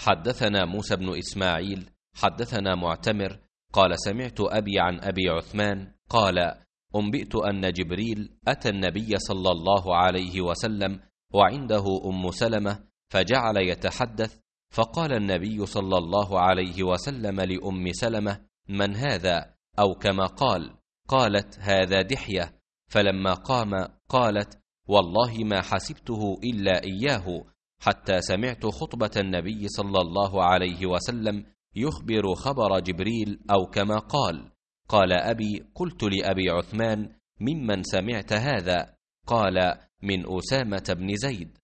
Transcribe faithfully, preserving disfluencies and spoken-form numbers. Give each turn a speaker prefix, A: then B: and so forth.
A: حدثنا موسى بن إسماعيل حدثنا معتمر قال سمعت أبي عن أبي عثمان قال أنبئت أن جبريل أتى النبي صلى الله عليه وسلم وعنده أم سلمة فجعل يتحدث، فقال النبي صلى الله عليه وسلم لأم سلمة: من هذا؟ أو كما قال. قالت: هذا دحية. فلما قام قالت: والله ما حسبته إلا إياه، حتى سمعت خطبة النبي صلى الله عليه وسلم يخبر خبر جبريل أو كما قال. قال أبي: قلت لأبي عثمان: ممن سمعت هذا؟ قال: من أسامة بن زيد.